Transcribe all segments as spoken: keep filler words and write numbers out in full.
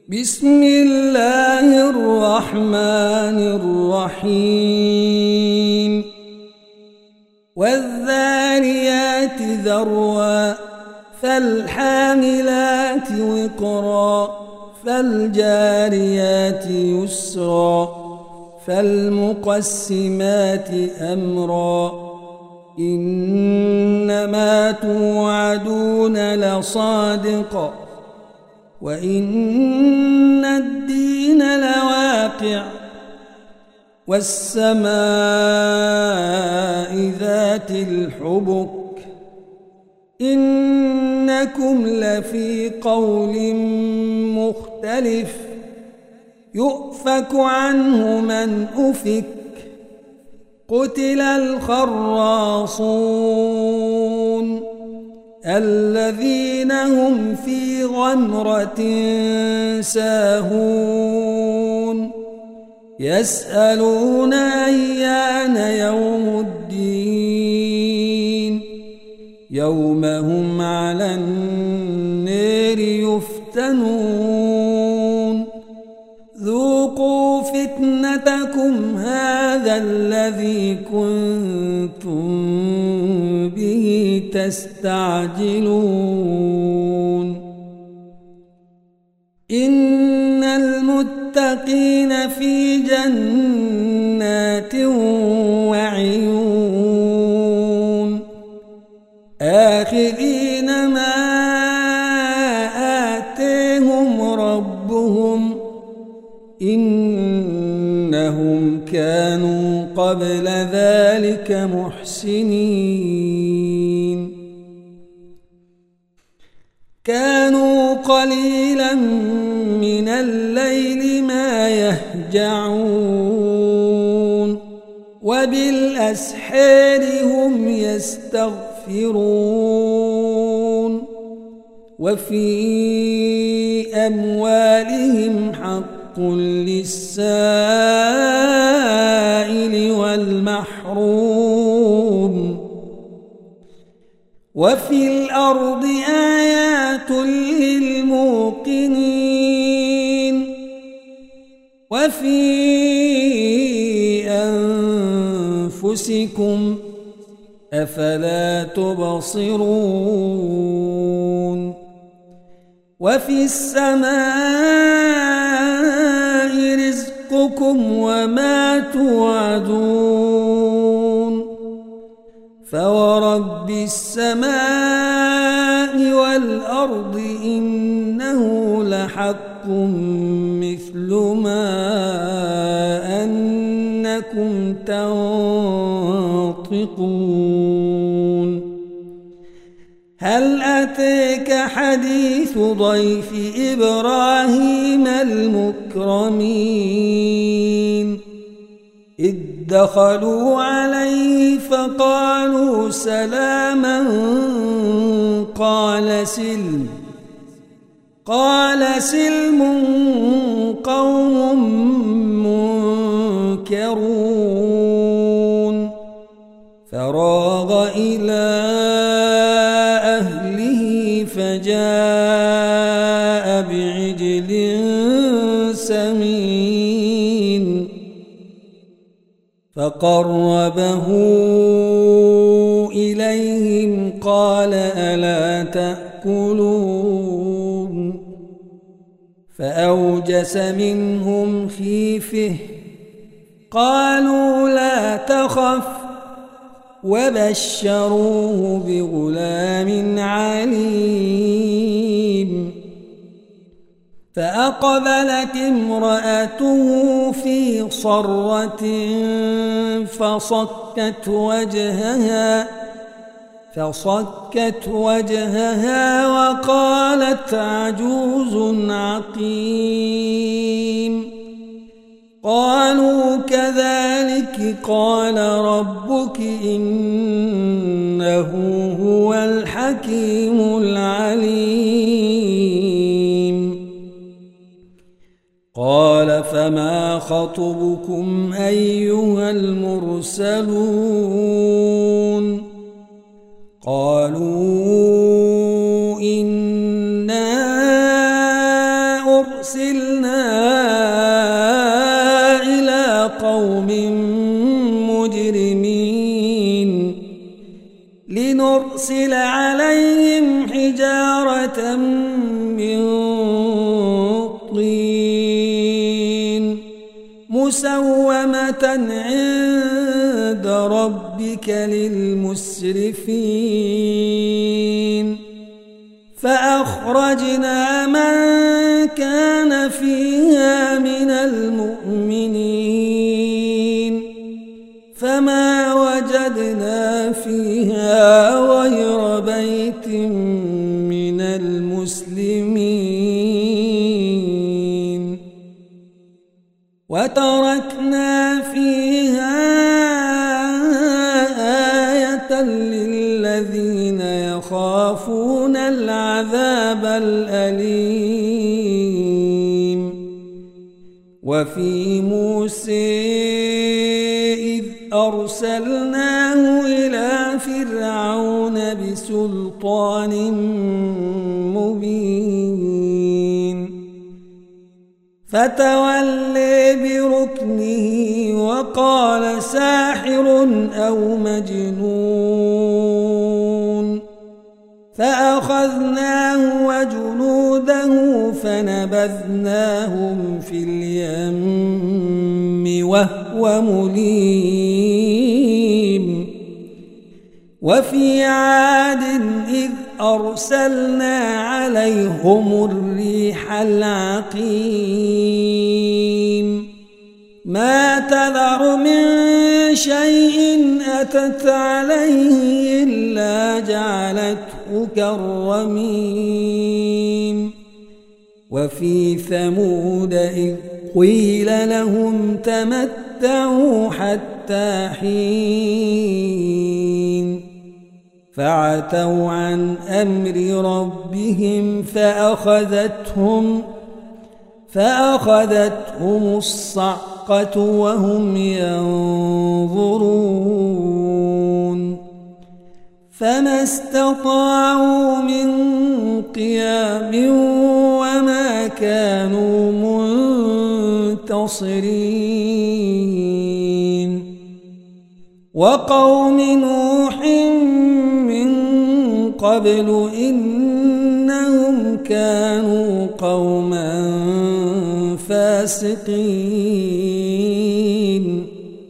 بسم الله الرحمن الرحيم والذاريات ذروا فالحاملات وقرا فالجاريات يسرا فالمقسمات أمرا إنما توعدون لصادق وإن الدين لواقع والسماء ذات الحبك إنكم لفي قول مختلف يؤفك عنه من أفك قتل الخراصون الذين هم في غمرة ساهون يسألون أيان يوم الدين يوم هم على النار يفتنون ذوقوا فتنتكم هذا الذي كنتم به تستعجلون إن المتقين في جنات وعيون آخذين ما آتيهم ربهم إنهم كانوا قبل ذلك محسنين كانوا قليلا من الليل ما يهجعون وبالأسحار هم يستغفرون وفي أموالهم حق للسائل والمحروم وفي الأرض آيات للموقنين وفي أنفسكم أفلا تبصرون وفي السماء رزقكم وما توعدون فورب السماء والأرض إنه لحق مثل ما أنكم تنطقون هل أتاك حديث ضيف إبراهيم المكرمين إذ دخلوا عليه فقالوا سلاما قال سلم قال سلم قوم منكرون فراغ إلى أهله فجاء بعجل سمين فقربه إليهم قال ألا تأكلون فأوجس منهم خيفة قالوا لا تخف وبشروه بغلام عليم فأقبلت امرأته في صرة فصكت وجهها فصكت وجهها وقالت عجوز عقيم قالوا كذلك قال ربك إنه هو الحكيم العليم قال فما خطبكم أيها المرسلون قالوا إنا أرسلنا إلى قوم مجرمين لنرسل عليهم حجارة من طين مسومة عند ربك للمسرفين فأخرجنا من كان فيها من المؤمنين فما وجدنا فيها غير بيت من المسلمين وتركنا فيها آية للذين يخافون العذاب الأليم وفي موسى إذ أرسلناه إلى فرعون بسلطان مبين فتولى بركنه وقال ساحر أو مجنون فأخذناه وجنوده فنبذناهم في اليم وهو مليم وفي عاد إذ أرسلنا عليهم الريح العقيم ما تذر من شيء أتت عليه إلا جعلته كالرميم وفي ثمود إذ قيل لهم تمتعوا حتى حين فعتوا عن أمر ربهم فأخذتهم فأخذتهم الصعقة وهم ينظرون فما استطاعوا من قيام وما كانوا منتصرين وقوم نوح من قبل إنهم كانوا قوما فاسقين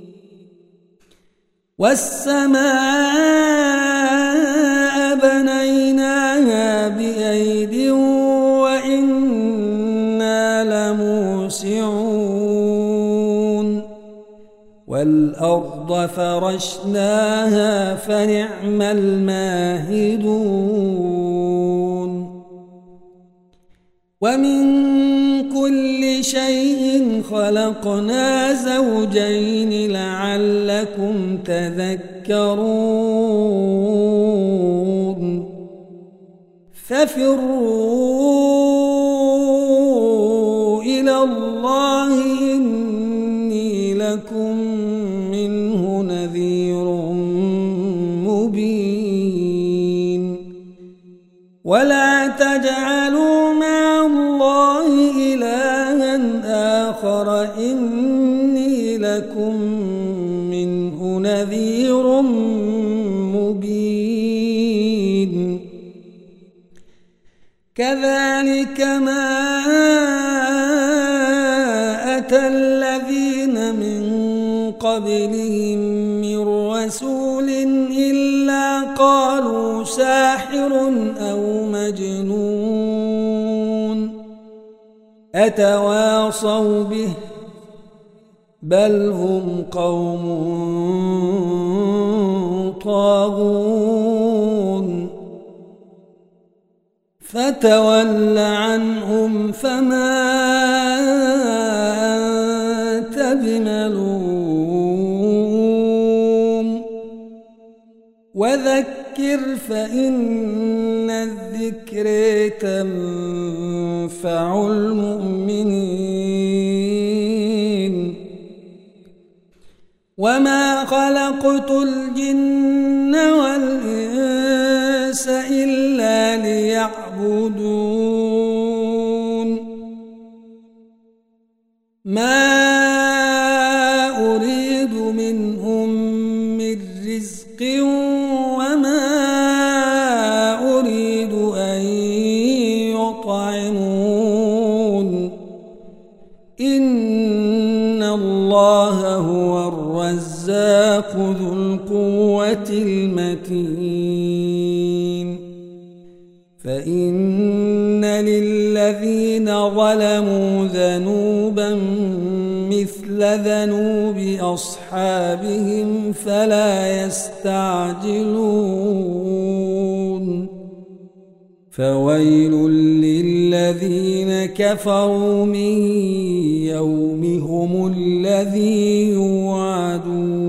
والسماء بنيناها بأيد وإنا لموسعون والأرض فرشناها فنعم الماهدون ومن كل شيء خلقنا زوجين لعلكم تذكرون ففروا إلى الله إني لكم منه نذير مبين ولا تجعلوا مع الله إلها آخر إني لكم منه نذير مبين كذلك ما أتى الذين من قبلهم من رسول إلا قالوا ساحر أو مجنون أتواصوا به بل هم قوم طاغون فتول عنهم فما أنت بملوم وذكر فإن الذكر تنفع المؤمنين وما خلقت الجن والإنس إلا ليعبدون ما أريد منهم من رزق وما أريد أن يطعمون إن الله هو الرزاق ذو القوة المتين فإن للذين ظلموا ذنوبا مثل ذنوب أصحابهم فلا يستعجلون فويل للذين كفروا من يومهم الذي يوعدون